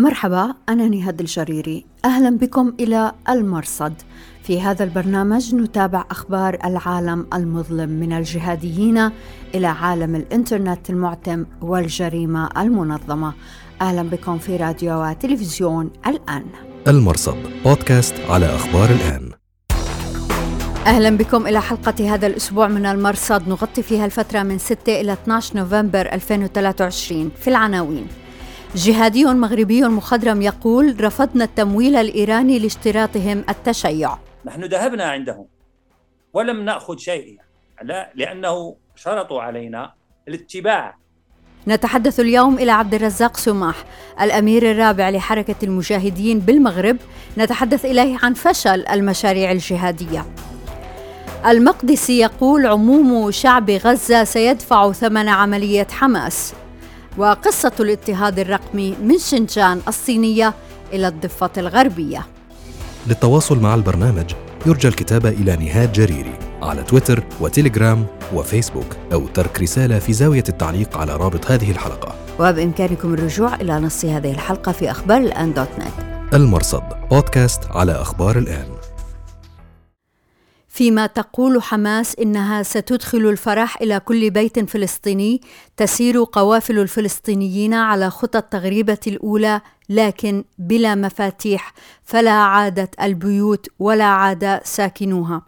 مرحبا، أنا نهاد الجريري. أهلا بكم إلى المرصد. في هذا البرنامج نتابع أخبار العالم المظلم من الجهاديين إلى عالم الإنترنت المعتم والجريمة المنظمة. أهلا بكم في راديو وتلفزيون الآن. المرصد بودكاست على أخبار الآن. أهلا بكم إلى حلقة هذا الأسبوع من المرصد، نغطي فيها الفترة من 6 إلى 12 نوفمبر 2023. في العناوين: جهادي مغربي مخضرم يقول رفضنا التمويل الإيراني لاشتراطهم التشيع. نحن ذهبنا عندهم ولم نأخذ شيء، لأنه شرطوا علينا الاتباع. نتحدث اليوم إلى عبد الرزاق سماح، الأمير الرابع لحركة المجاهدين بالمغرب. نتحدث إليه عن فشل المشاريع الجهادية. المقدسي يقول عموم شعب غزة سيدفع ثمن عملية حماس. وقصة الاضطهاد الرقمي من شنجان الصينية إلى الضفة الغربية. للتواصل مع البرنامج يرجى الكتابة إلى نهاد جريري على تويتر وتيليجرام وفيسبوك، أو ترك رسالة في زاوية التعليق على رابط هذه الحلقة. وبإمكانكم الرجوع إلى نص هذه الحلقة في أخبار الآن .net. المرصد بودكاست على أخبار الآن. فيما تقول حماس إنها ستدخل الفرح إلى كل بيت فلسطيني، تسير قوافل الفلسطينيين على خطى التغريبة الأولى لكن بلا مفاتيح، فلا عادت البيوت ولا عاد ساكنوها.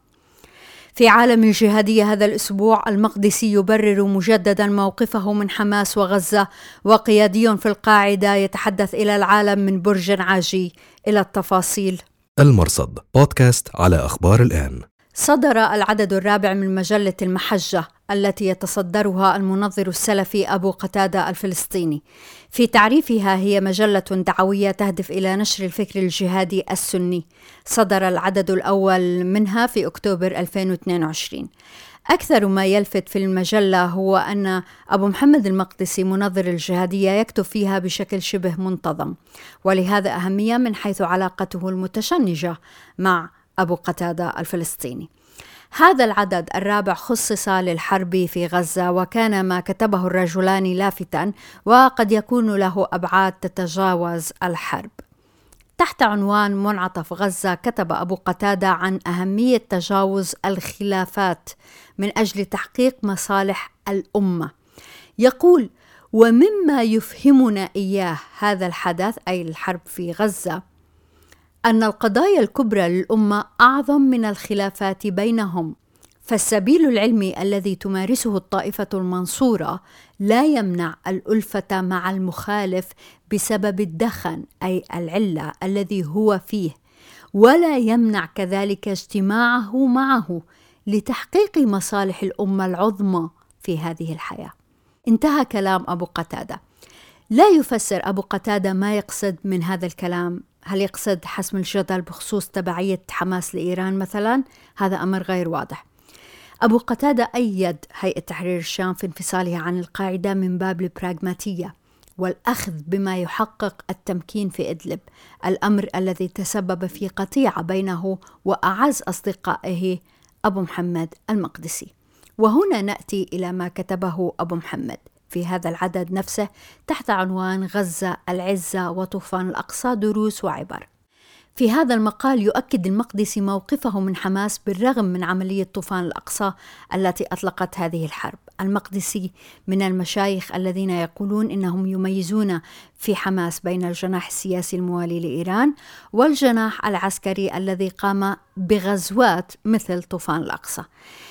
في عالم الجهادية هذا الأسبوع، المقدسي يبرر مجددا موقفه من حماس وغزة، وقيادي في القاعدة يتحدث إلى العالم من برج عاجي. إلى التفاصيل. المرصد بودكاست على أخبار الآن. صدر العدد الرابع من مجلة المحجة التي يتصدرها المنظر السلفي أبو قتادة الفلسطيني. في تعريفها هي مجلة دعوية تهدف إلى نشر الفكر الجهادي السني. صدر العدد الأول منها في أكتوبر 2022. أكثر ما يلفت في المجلة هو أن أبو محمد المقدسي منظر الجهادية يكتب فيها بشكل شبه منتظم، ولهذا أهمية من حيث علاقته المتشنجة مع أبو قتادة الفلسطيني. هذا العدد الرابع خصص للحرب في غزة، وكان ما كتبه الرجلان لافتاً وقد يكون له أبعاد تتجاوز الحرب. تحت عنوان منعطف غزة كتب أبو قتادة عن أهمية تجاوز الخلافات من أجل تحقيق مصالح الأمة. يقول: ومما يفهمنا إياه هذا الحدث، أي الحرب في غزة، أن القضايا الكبرى للأمة أعظم من الخلافات بينهم، فالسبيل العلمي الذي تمارسه الطائفة المنصورة لا يمنع الألفة مع المخالف بسبب الدخن، أي العلة الذي هو فيه، ولا يمنع كذلك اجتماعه معه لتحقيق مصالح الأمة العظمى في هذه الحياة. انتهى كلام أبو قتادة. لا يفسر أبو قتادة ما يقصد من هذا الكلام. هل يقصد حسم الجدل بخصوص تبعية حماس لإيران مثلا؟ هذا أمر غير واضح. أبو قتادة أيد هيئة تحرير الشام في انفصالها عن القاعدة من باب البراغماتية والأخذ بما يحقق التمكين في إدلب، الأمر الذي تسبب في قطيعة بينه وأعز أصدقائه أبو محمد المقدسي. وهنا نأتي إلى ما كتبه أبو محمد في هذا العدد نفسه تحت عنوان غزة العزة وطوفان الأقصى دروس وعبر. في هذا المقال يؤكد المقدسي موقفه من حماس بالرغم من عملية طوفان الأقصى التي أطلقت هذه الحرب. المقدسي من المشايخ الذين يقولون إنهم يميزون في حماس بين الجناح السياسي الموالي لإيران والجناح العسكري الذي قام بغزوات مثل طوفان الأقصى.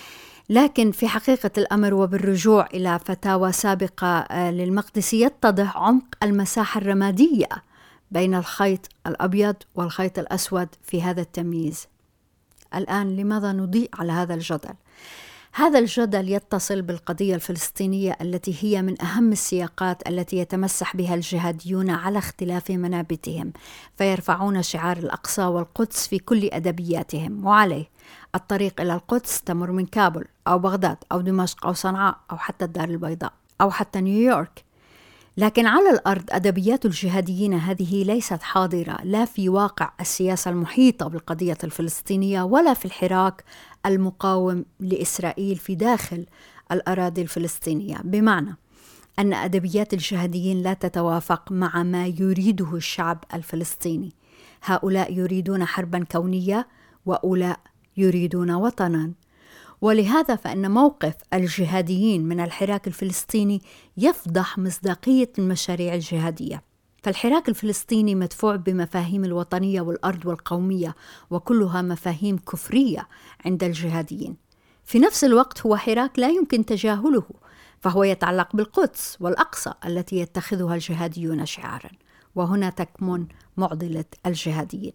لكن في حقيقة الأمر وبالرجوع إلى فتاوى سابقة للمقدسي يتضح عمق المساحة الرمادية بين الخيط الأبيض والخيط الأسود في هذا التمييز. الآن لماذا نضيء على هذا الجدل؟ هذا الجدل يتصل بالقضية الفلسطينية التي هي من أهم السياقات التي يتمسح بها الجهاديون على اختلاف منابتهم، فيرفعون شعار الأقصى والقدس في كل أدبياتهم، وعليه الطريق إلى القدس تمر من كابول أو بغداد أو دمشق أو صنعاء أو حتى الدار البيضاء أو حتى نيويورك. لكن على الأرض أدبيات الجهاديين هذه ليست حاضرة لا في واقع السياسة المحيطة بالقضية الفلسطينية ولا في الحراك المقاوم لإسرائيل في داخل الأراضي الفلسطينية. بمعنى أن أدبيات الجهاديين لا تتوافق مع ما يريده الشعب الفلسطيني. هؤلاء يريدون حربا كونية وأولاء يريدون وطنا، ولهذا فإن موقف الجهاديين من الحراك الفلسطيني يفضح مصداقية المشاريع الجهادية. فالحراك الفلسطيني مدفوع بمفاهيم الوطنية والأرض والقومية، وكلها مفاهيم كفرية عند الجهاديين. في نفس الوقت هو حراك لا يمكن تجاهله، فهو يتعلق بالقدس والأقصى التي يتخذها الجهاديون شعارا، وهنا تكمن معضلة الجهاديين.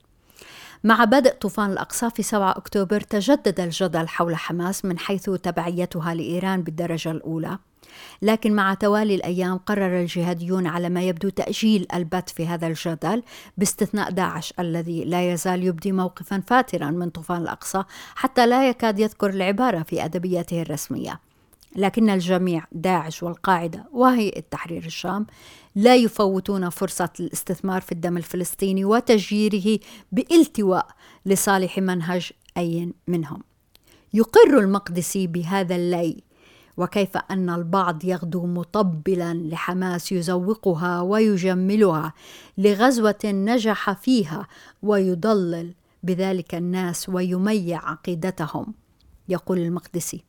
مع بدء طوفان الأقصى في 7 أكتوبر تجدد الجدل حول حماس من حيث تبعيتها لإيران بالدرجة الأولى، لكن مع توالي الأيام قرر الجهاديون على ما يبدو تأجيل البت في هذا الجدل، باستثناء داعش الذي لا يزال يبدي موقفا فاترا من طوفان الأقصى حتى لا يكاد يذكر العبارة في أدبياته الرسمية. لكن الجميع، داعش والقاعدة وهيئة تحرير الشام، لا يفوتون فرصة الاستثمار في الدم الفلسطيني وتشجيره بالتواء لصالح منهج أي منهم. يقر المقدسي بهذا اللي، وكيف أن البعض يغدو مطبلا لحماس يزوقها ويجملها لغزوة نجح فيها ويضلل بذلك الناس ويميع عقيدتهم. يقول المقدسي: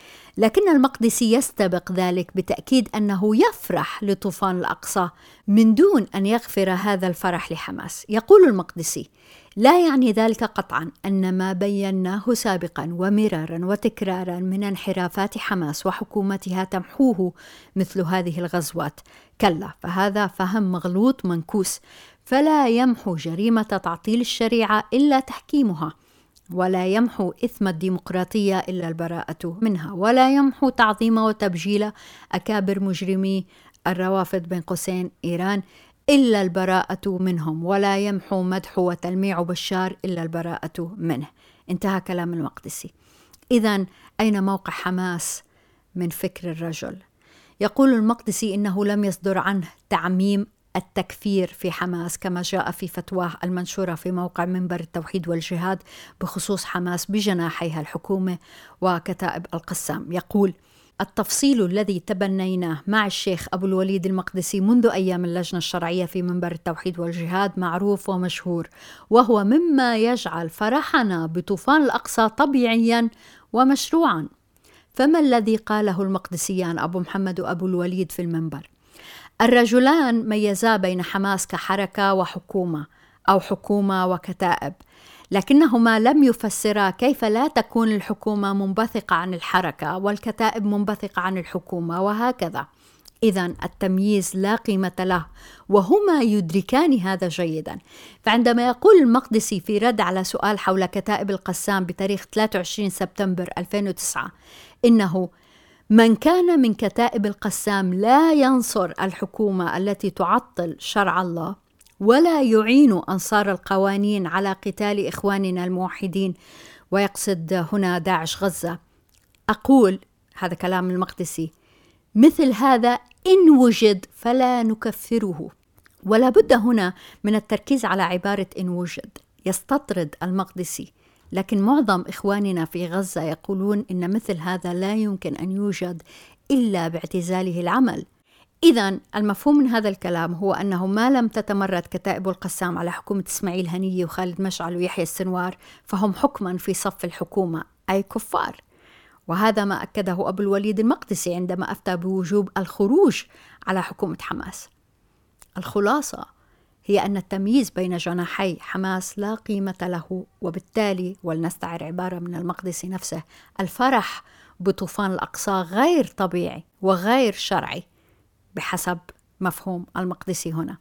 لكن المقدسي يستبق ذلك بتأكيد أنه يفرح لطوفان الأقصى من دون أن يغفر هذا الفرح لحماس. يقول المقدسي: لا يعني ذلك قطعا أن ما بيناه سابقا ومرارا وتكرارا من انحرافات حماس وحكومتها تمحوه مثل هذه الغزوات. كلا، فهذا فهم مغلوط منكوس، فلا يمحو جريمة تعطيل الشريعة إلا تحكيمها، ولا يمحو إثم الديمقراطية إلا البراءة منها، ولا يمحو تعظيم وتبجيل أكابر مجرمي الروافض بين قوسين إيران إلا البراءة منهم، ولا يمحو مدح وتلميع بشار إلا البراءة منه. انتهى كلام المقدسي. إذن أين موقع حماس من فكر الرجل؟ يقول المقدسي إنه لم يصدر عنه تعميم التكفير في حماس كما جاء في فتواه المنشورة في موقع منبر التوحيد والجهاد بخصوص حماس بجناحيها الحكومة وكتائب القسام. يقول: التفصيل الذي تبنيناه مع الشيخ أبو الوليد المقدسي منذ أيام اللجنة الشرعية في منبر التوحيد والجهاد معروف ومشهور، وهو مما يجعل فرحنا بطوفان الأقصى طبيعيا ومشروعا. فما الذي قاله المقدسيان أبو محمد وأبو الوليد في المنبر؟ الرجلان ميزا بين حماس كحركة وحكومة، أو حكومة وكتائب، لكنهما لم يفسرا كيف لا تكون الحكومة منبثقة عن الحركة والكتائب منبثقة عن الحكومة، وهكذا. إذن التمييز لا قيمة له، وهما يدركان هذا جيدا. فعندما يقول المقدسي في رد على سؤال حول كتائب القسام بتاريخ 23 سبتمبر 2009 إنه من كان من كتائب القسام لا ينصر الحكومة التي تعطل شرع الله ولا يعين أنصار القوانين على قتال إخواننا الموحدين، ويقصد هنا داعش غزة، أقول، هذا كلام المقدسي، مثل هذا إن وجد فلا نكفره. ولا بد هنا من التركيز على عبارة إن وجد. يستطرد المقدسي، لكن معظم إخواننا في غزة يقولون إن مثل هذا لا يمكن أن يوجد إلا باعتزاله العمل. إذن المفهوم من هذا الكلام هو أنه ما لم تتمرد كتائب القسام على حكومة إسماعيل هنية وخالد مشعل ويحيى السنوار فهم حكما في صف الحكومة، أي كفار. وهذا ما أكده أبو الوليد المقدسي عندما أفتى بوجوب الخروج على حكومة حماس. الخلاصة هي أن التمييز بين جناحي حماس لا قيمة له، وبالتالي، ولنستعر عبارة من المقدسي نفسه، الفرح بطوفان الأقصى غير طبيعي وغير شرعي بحسب مفهوم المقدسي هنا.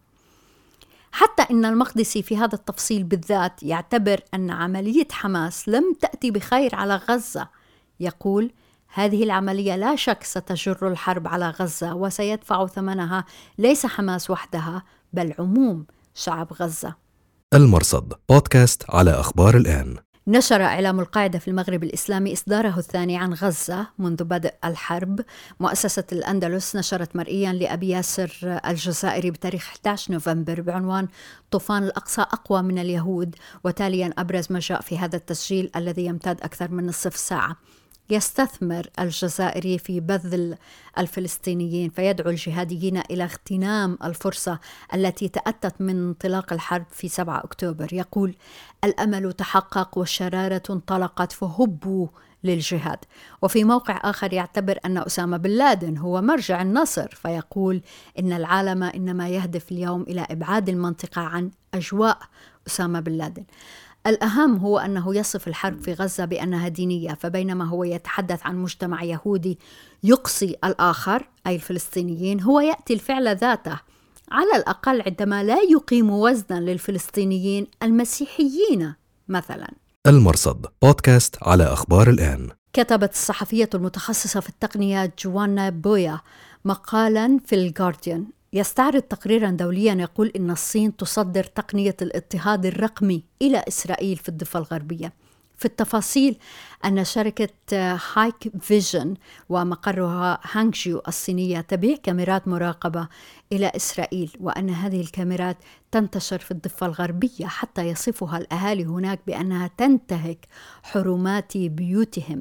حتى إن المقدسي في هذا التفصيل بالذات يعتبر أن عملية حماس لم تأتي بخير على غزة. يقول: هذه العملية لا شك ستجر الحرب على غزة، وسيدفع ثمنها ليس حماس وحدها بل عموم شعب غزة. المرصد بودكاست على أخبار الآن. نشر إعلام القاعدة في المغرب الإسلامي إصداره الثاني عن غزة منذ بدء الحرب. مؤسسة الأندلس نشرت مرئيا لأبي ياسر الجزائري بتاريخ 11 نوفمبر بعنوان طوفان الأقصى أقوى من اليهود، وتاليا أبرز ما جاء في هذا التسجيل الذي يمتد أكثر من نصف ساعة. يستثمر الجزائري في بذل الفلسطينيين، فيدعو الجهاديين إلى اغتنام الفرصة التي تأتت من انطلاق الحرب في 7 أكتوبر. يقول: الأمل تحقق والشرارة انطلقت فهبوا للجهاد. وفي موقع آخر يعتبر أن أسامة بن لادن هو مرجع النصر، فيقول إن العالم إنما يهدف اليوم إلى إبعاد المنطقة عن أجواء أسامة بن لادن. الأهم هو أنه يصف الحرب في غزة بأنها دينية، فبينما هو يتحدث عن مجتمع يهودي يقصي الآخر أي الفلسطينيين، هو يأتي الفعل ذاته على الأقل عندما لا يقيم وزنا للفلسطينيين المسيحيين مثلا. المرصد بودكاست على أخبار الآن. كتبت الصحفية المتخصصة في التقنية جوانا بويا مقالا في الجارديان يستعرض تقريرا دوليا يقول إن الصين تصدر تقنية الاضطهاد الرقمي إلى إسرائيل في الضفة الغربية. في التفاصيل أن شركة هايك فيجن ومقرها هانغجيو الصينية تبيع كاميرات مراقبة إلى إسرائيل، وأن هذه الكاميرات تنتشر في الضفة الغربية حتى يصفها الأهالي هناك بأنها تنتهك حرمات بيوتهم.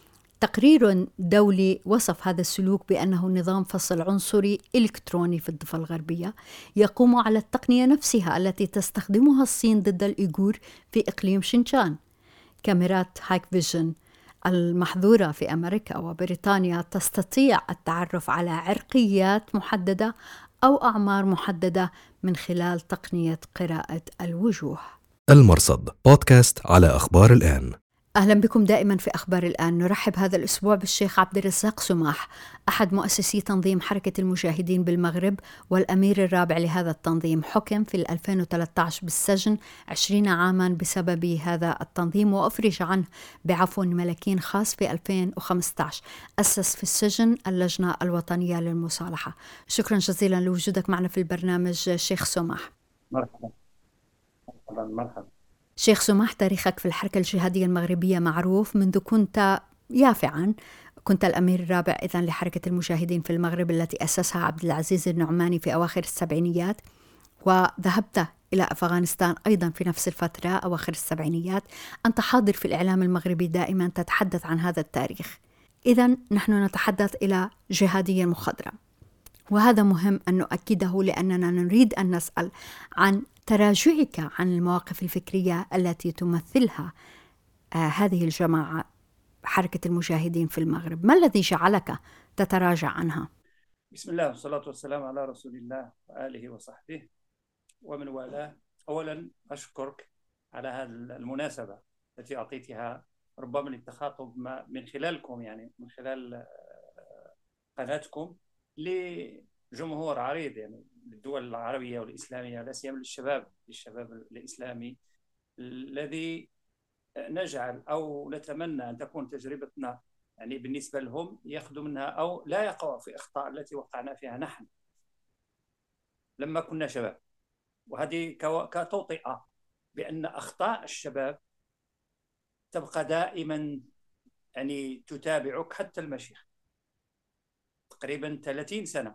تقرير دولي وصف هذا السلوك بأنه نظام فصل عنصري إلكتروني في الضفة الغربية يقوم على التقنية نفسها التي تستخدمها الصين ضد الإيغور في إقليم شينجان. كاميرات هايك فيجن المحظورة في أمريكا وبريطانيا تستطيع التعرف على عرقيات محددة أو أعمار محددة من خلال تقنية قراءة الوجوه. المرصد بودكاست على أخبار الآن. أهلا بكم دائما في أخبار الآن. نرحب هذا الأسبوع بالشيخ عبد الرزاق سماح، أحد مؤسسي تنظيم حركة المجاهدين بالمغرب والأمير الرابع لهذا التنظيم. حكم في 2013 بالسجن 20 عاما بسبب هذا التنظيم، وأفرج عنه بعفو ملكين خاص في 2015. أسس في السجن اللجنة الوطنية للمصالحة. شكرا جزيلا لوجودك معنا في البرنامج شيخ سماح. مرحبا. مرحبا. شيخ سماح، تاريخك في الحركة الجهادية المغربية معروف منذ كنت يافعا. كنت الأمير الرابع إذن لحركة المجاهدين في المغرب التي أسسها عبد العزيز النعماني في أواخر السبعينيات، وذهبت إلى أفغانستان أيضا في نفس الفترة أواخر السبعينيات. أنت حاضر في الإعلام المغربي دائما تتحدث عن هذا التاريخ. إذن نحن نتحدث إلى جهادية مخضرم، وهذا مهم أن نؤكده لأننا نريد أن نسأل عن تراجعك عن المواقف الفكرية التي تمثلها هذه الجماعة حركة المجاهدين في المغرب. ما الذي جعلك تتراجع عنها؟ بسم الله والصلاة والسلام على رسول الله وآله وصحبه ومن والاه. أولا أشكرك على هذه المناسبة التي أعطيتها ربما للتخاطب من خلالكم، يعني من خلال قناتكم لجمهور عريض، يعني للدول العربية والإسلامية، لا سيما للشباب الإسلامي الذي نجعل أو نتمنى أن تكون تجربتنا يعني بالنسبة لهم يأخذوا منها أو لا يقعوا في أخطاء التي وقعنا فيها نحن لما كنا شباب. وهذه كتوطئة بأن أخطاء الشباب تبقى دائما يعني تتابعك حتى المشيخ. تقريبا 30 سنة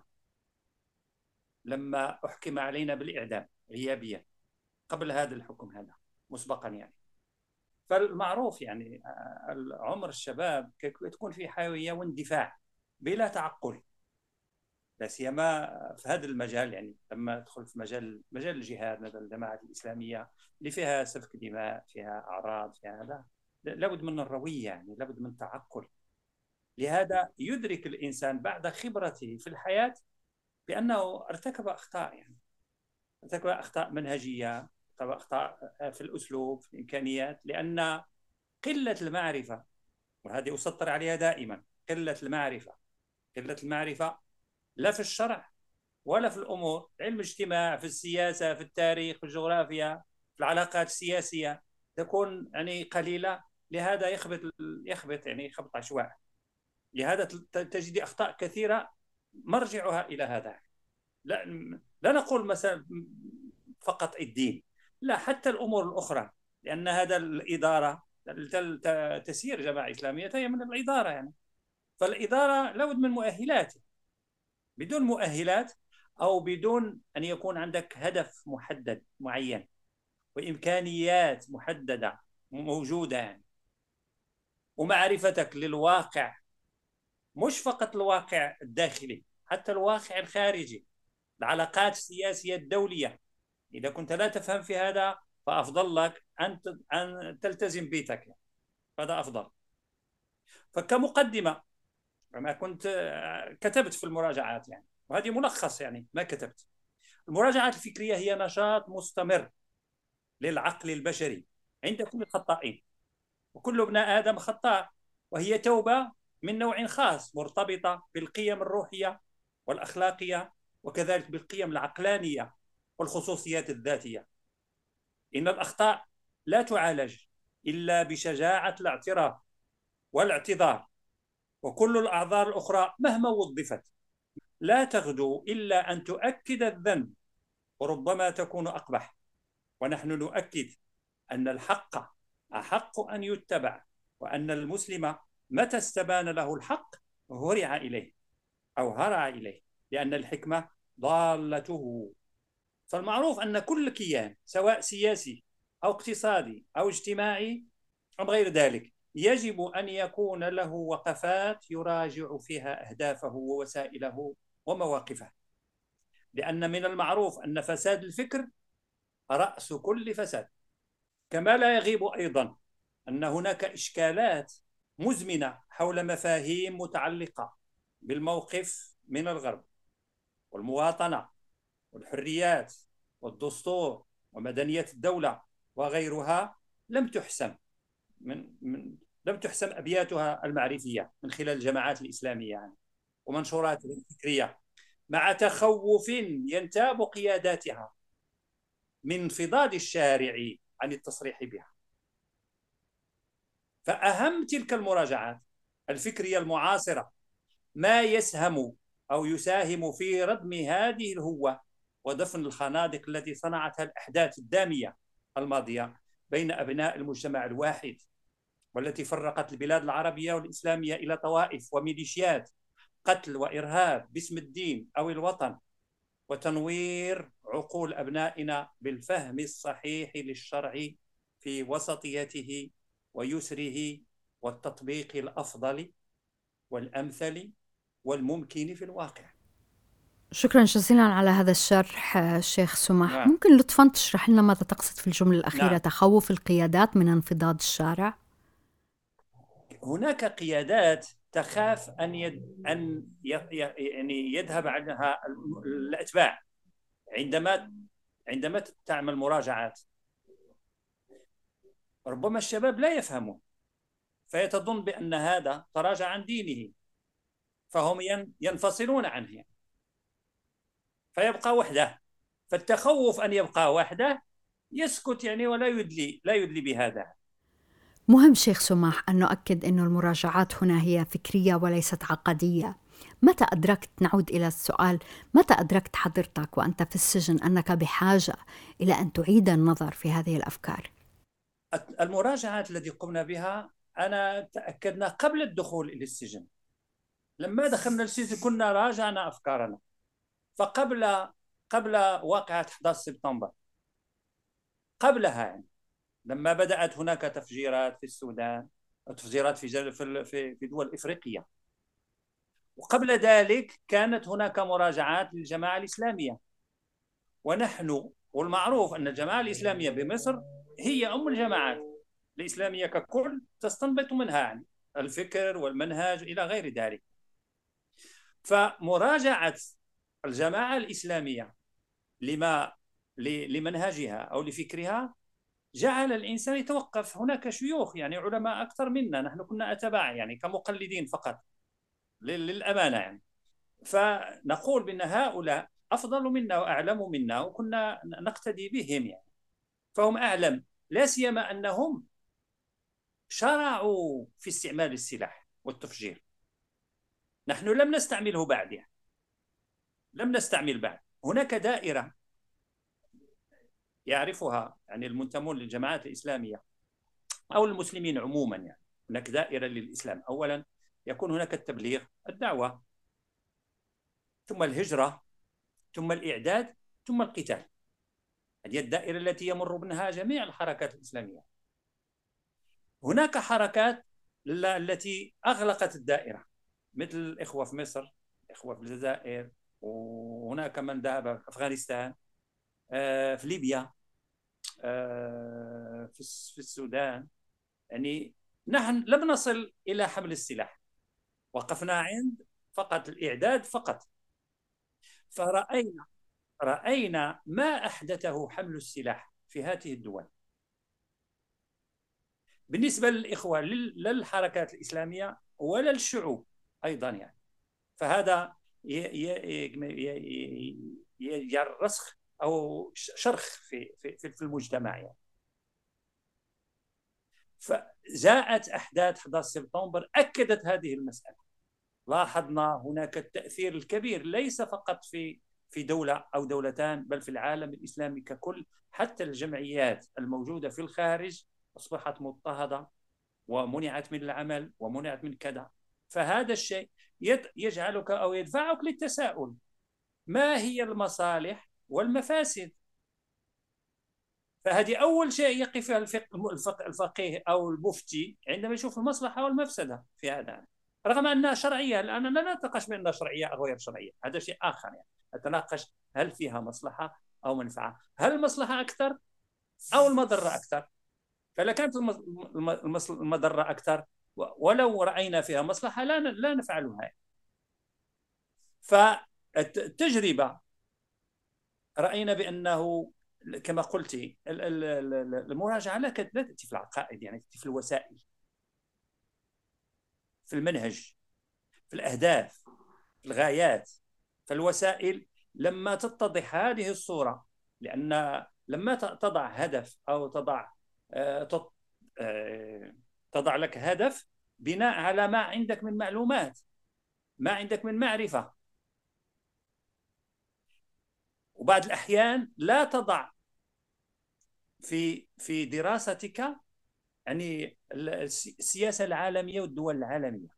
لما أحكم علينا بالإعدام غيابيا، قبل هذا الحكم هذا مسبقا يعني. فالمعروف يعني عمر الشباب تكون فيه حيوية واندفاع بلا تعقل، لا سيما في هذا المجال. يعني لما تدخل في مجال الجهاد، مثلا الجماعات الإسلامية اللي فيها سفك دماء، فيها أعراض، فيها هذا، لابد من الروية، يعني لابد من تعقل. لهذا يدرك الإنسان بعد خبرته في الحياة بأنه ارتكب أخطاء، يعني ارتكب أخطاء منهجية، ارتكب أخطاء في الأسلوب، في الإمكانيات، لأن قلة المعرفة، وهذه أسطر عليها دائما، قلة المعرفة لا في الشرع ولا في الأمور، علم الاجتماع، في السياسة، في التاريخ، في الجغرافيا، في العلاقات السياسية، تكون يعني قليلة. لهذا يخبط يعني خبط عشواء. لهذا تجد أخطاء كثيرة مرجعها إلى هذا. لا نقول مثلا فقط الدين، لا، حتى الأمور الأخرى، لأن هذا الإدارة تسير جماعة إسلامية هي من الإدارة يعني. فالإدارة لابد من مؤهلات. بدون مؤهلات أو بدون أن يكون عندك هدف محدد معين وإمكانيات محددة موجودة، يعني ومعرفتك للواقع، مش فقط الواقع الداخلي، حتى الواقع الخارجي، العلاقات السياسية الدولية. إذا كنت لا تفهم في هذا فأفضل لك أن تلتزم بيتك، هذا أفضل. فكمقدمة، أنا كنت كتبت في المراجعات يعني، وهذه ملخص يعني ما كتبت. المراجعات الفكرية هي نشاط مستمر للعقل البشري عند كل الخطائين، وكل ابن آدم خطاء، وهي توبة من نوع خاص مرتبطة بالقيم الروحية والأخلاقية، وكذلك بالقيم العقلانية والخصوصيات الذاتية. إن الأخطاء لا تعالج إلا بشجاعة الاعتراف والاعتذار، وكل الأعذار الأخرى مهما وظفت لا تغدو إلا أن تؤكد الذنب، وربما تكون أقبح. ونحن نؤكد أن الحق أحق أن يتبع، وأن المسلم متى استبان له الحق هرع إليه أو هرع إليه، لأن الحكمة ضالته. فالمعروف أن كل كيان سواء سياسي أو اقتصادي أو اجتماعي أو غير ذلك يجب أن يكون له وقفات يراجع فيها أهدافه ووسائله ومواقفه، لأن من المعروف أن فساد الفكر رأس كل فساد. كما لا يغيب أيضا أن هناك إشكالات مزمنة حول مفاهيم متعلقة بالموقف من الغرب، والمواطنة والحريات والدستور ومدنية الدولة وغيرها لم تحسم لم تحسم أبياتها المعرفية من خلال الجماعات الإسلامية يعني ومنشوراتها الفكرية، مع تخوف ينتاب قياداتها من انفضاض الشارع عن التصريح بها. فأهم تلك المراجعات الفكرية المعاصرة ما يسهم أو يساهم في ردم هذه الهوة ودفن الخنادق التي صنعتها الأحداث الدامية الماضية بين أبناء المجتمع الواحد، والتي فرقت البلاد العربية والإسلامية إلى طوائف وميليشيات، قتل وإرهاب باسم الدين أو الوطن، وتنوير عقول أبنائنا بالفهم الصحيح للشرع في وسطيته ويسره والتطبيق الأفضل والأمثل والممكن في الواقع. شكرا جزيلا على هذا الشرح شيخ سماح. ممكن لطفا تشرح لنا ماذا تقصد في الجملة الأخيرة؟ تخوف القيادات من انفضاض الشارع. هناك قيادات تخاف أن يعني يذهب عنها الأتباع عندما تعمل مراجعات. ربما الشباب لا يفهمون فيتظن بأن هذا تراجع عن دينه، فهم ينفصلون عنه فيبقى وحده. فالتخوف أن يبقى وحده يسكت يعني ولا يدلي بهذا. مهم شيخ سماح أن نؤكد أن المراجعات هنا هي فكرية وليست عقدية. متى أدركت، نعود إلى السؤال، متى أدركت حضرتك وأنت في السجن أنك بحاجة إلى أن تعيد النظر في هذه الأفكار؟ المراجعات التي قمنا بها أنا تأكدنا قبل الدخول إلى السجن. لما دخلنا السجن كنا راجعنا أفكارنا، قبل واقعة 11 سبتمبر، قبلها يعني لما بدأت هناك تفجيرات في السودان وتفجيرات في دول إفريقية، وقبل ذلك كانت هناك مراجعات للجماعة الإسلامية. والمعروف أن الجماعة الإسلامية بمصر هي أم الجماعات الإسلامية ككل، تستنبط منها يعني الفكر والمنهج إلى غير ذلك. فمراجعة الجماعة الإسلامية لمنهجها أو لفكرها جعل الإنسان يتوقف. هناك شيوخ يعني علماء أكثر منا، نحن كنا أتباع يعني كمقلدين فقط للأمانة يعني، فنقول بأن هؤلاء أفضل منا وأعلم منا وكنا نقتدي بهم يعني، فهم أعلم، لا سيما أنهم شرعوا في استعمال السلاح والتفجير. نحن لم نستعمله بعد يعني. لم نستعمل بعد. هناك دائرة يعرفها يعني المنتمون للجماعات الإسلامية أو المسلمين عموما يعني. هناك دائرة للإسلام، أولا يكون هناك التبليغ، الدعوة، ثم الهجرة، ثم الإعداد، ثم القتال. هذه الدائرة التي يمر منها جميع الحركات الإسلامية. هناك حركات التي أغلقت الدائرة، مثل الإخوة في مصر، الإخوة في الجزائر، وهناك من ذهب في أفغانستان، في ليبيا، في السودان. يعني نحن لم نصل إلى حمل السلاح، وقفنا عند فقط الإعداد فقط. فرأينا ما أحدثه حمل السلاح في هذه الدول بالنسبة للإخوة، للحركات الإسلامية ولا الشعوب أيضا يعني. فهذا يرسخ أو شرخ في المجتمع يعني. فجاءت أحداث 11 سبتمبر أكدت هذه المسألة. لاحظنا هناك التأثير الكبير ليس فقط في دولة أو دولتان، بل في العالم الإسلامي ككل. حتى الجمعيات الموجودة في الخارج أصبحت مضطهدة ومنعت من العمل ومنعت من كذا. فهذا الشيء يجعلك أو يدفعك للتساؤل: ما هي المصالح والمفاسد؟ فهذه أول شيء يقف فيها الفقيه أو المفتي عندما يشوف المصلحة والمفسدة في هذا، رغم أنها شرعية. الآن لا نتناقش بأنها شرعية أو غير شرعية، هذا شيء آخر يعني. نتناقش هل فيها مصلحة أو منفعة، هل المصلحة أكثر أو المضرة أكثر. فإذا كانت المضرة أكثر ولو رأينا فيها مصلحة لا نفعلها. فالتجربة رأينا بأنه كما قلت المراجعة لا تأتي في العقائد، يعني تأتي في الوسائل، في المنهج، في الأهداف، في الغايات. فالوسائل لما تتضح هذه الصورة، لأن لما تضع هدف أو تضع لك هدف بناء على ما عندك من معلومات، ما عندك من معرفة، وبعض الأحيان لا تضع في دراستك يعني السياسة العالمية والدول العالمية.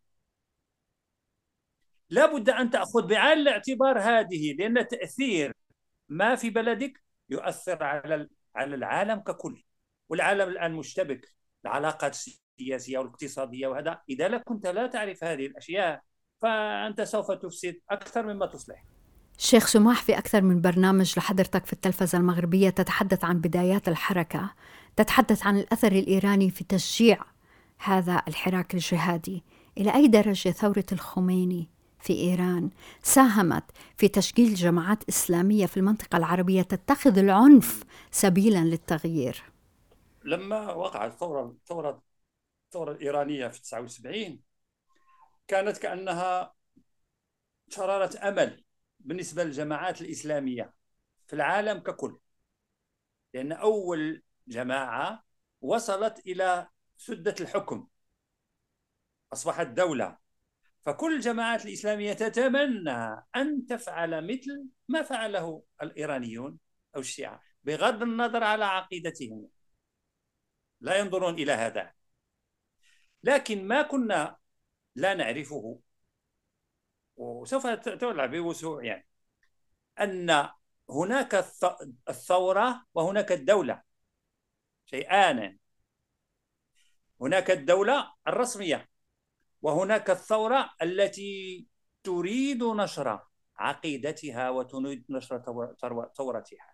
لا بد أن تأخذ بعين الاعتبار هذه، لأن تأثير ما في بلدك يؤثر على العالم ككل. والعالم الآن مشتبك، العلاقات السياسية والاقتصادية وهذا. إذا كنت لا تعرف هذه الأشياء فأنت سوف تفسد أكثر مما تصلح. شيخ سماح، في أكثر من برنامج لحضرتك في التلفزة المغربية تتحدث عن بدايات الحركة، تتحدث عن الأثر الإيراني في تشجيع هذا الحراك الجهادي. إلى أي درجة ثورة الخميني في إيران ساهمت في تشكيل جماعات إسلامية في المنطقة العربية تتخذ العنف سبيلا للتغيير؟ لما وقعت الثورة الإيرانية في 79 كانت كأنها شرارة أمل بالنسبة للجماعات الإسلامية في العالم ككل، لأن أول جماعة وصلت إلى سدة الحكم، أصبحت دولة. فكل الجماعات الإسلامية تتمنى أن تفعل مثل ما فعله الإيرانيون أو الشيعة، بغض النظر على عقيدتهم، لا ينظرون إلى هذا. لكن ما كنا لا نعرفه، وسوف تولع بوسوع يعني، أن هناك الثورة وهناك الدولة شيئان. هناك الدولة الرسمية، وهناك الثورة التي تريد نشر عقيدتها وتريد نشر ثورتها.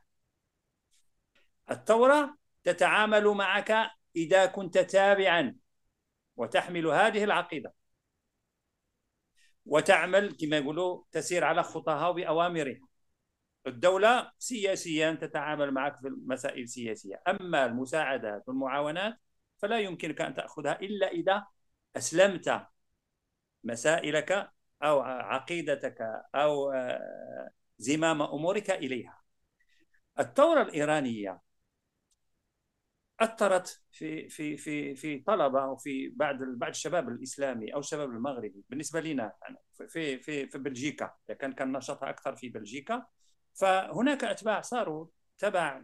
الثورة تتعامل معك إذا كنت تابعا وتحمل هذه العقيدة وتعمل كما يقولوا تسير على خطاها وبأوامرها. الدولة سياسيا تتعامل معك في المسائل السياسية، أما المساعدات والمعاونات فلا يمكنك أن تأخذها إلا إذا أسلمت مسائلك أو عقيدتك أو زمام أمورك إليها. الثورة الإيرانية أثرت في طلبة وفي بعض الشباب الإسلامي أو الشباب المغربي. بالنسبة لنا يعني في بلجيكا، كان نشاطها أكثر في بلجيكا. فهناك أتباع صاروا تبع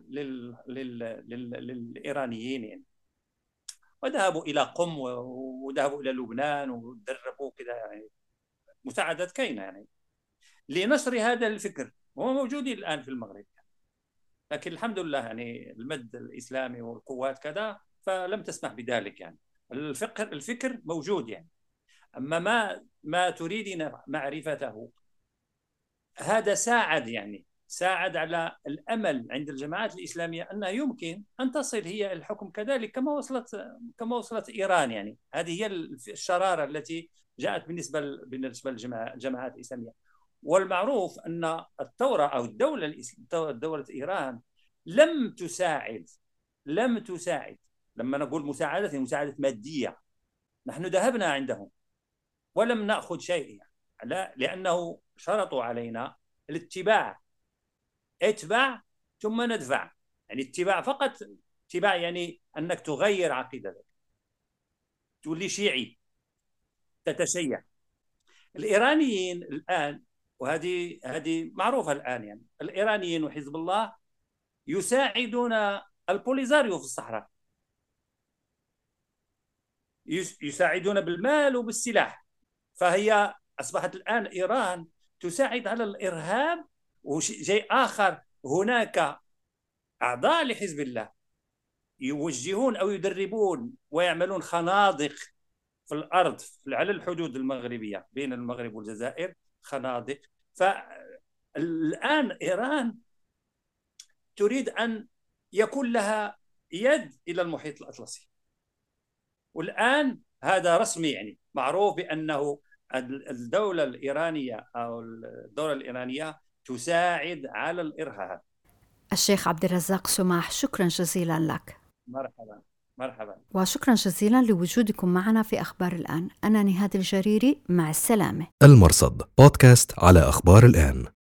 للإيرانيين يعني، وذهبوا إلى قم وذهبوا إلى لبنان ودربوا كذا يعني، مساعدات كاينة يعني لنشر هذا الفكر، وهو موجود الآن في المغرب. لكن الحمد لله يعني المد الإسلامي والقوات كذا فلم تسمح بذلك يعني. الفكر موجود يعني. أما ما تريدين معرفته، هذا ساعد على الأمل عند الجماعات الإسلامية أنها يمكن أن تصل هي الحكم كذلك كما وصلت إيران. يعني هذه هي الشرارة التي جاءت بالنسبة للجماعات الإسلامية. والمعروف أن الثورة أو دولة إيران لم تساعد. لما نقول مساعدة مادية، نحن ذهبنا عندهم ولم نأخذ شيء، لا، لأنه شرطوا علينا الاتباع، اتبع ثم ندفع. يعني اتباع فقط، اتباع يعني أنك تغير عقيدتك، تولي شيعي، تتشيع. الإيرانيين الآن، وهذه معروفة الآن، يعني الإيرانيين وحزب الله يساعدون البوليزاريو في الصحراء، يساعدون بالمال وبالسلاح. فهي أصبحت الآن إيران تساعد على الإرهاب. وشيء آخر، هناك أعضاء لحزب الله يوجهون أو يدربون ويعملون خنادق في الأرض على الحدود المغربية بين المغرب والجزائر، خنادق. فالآن إيران تريد أن يكون لها يد إلى المحيط الأطلسي، والآن هذا رسمي، يعني معروف بأنه الدولة الإيرانية تساعد على الإرهاب. الشيخ عبد الرزاق سماح، شكرا جزيلا لك. مرحبا. وشكرا جزيلا لوجودكم معنا في أخبار الآن. أنا نهاد الجريري، مع السلامة. المرصد بودكاست على أخبار الآن.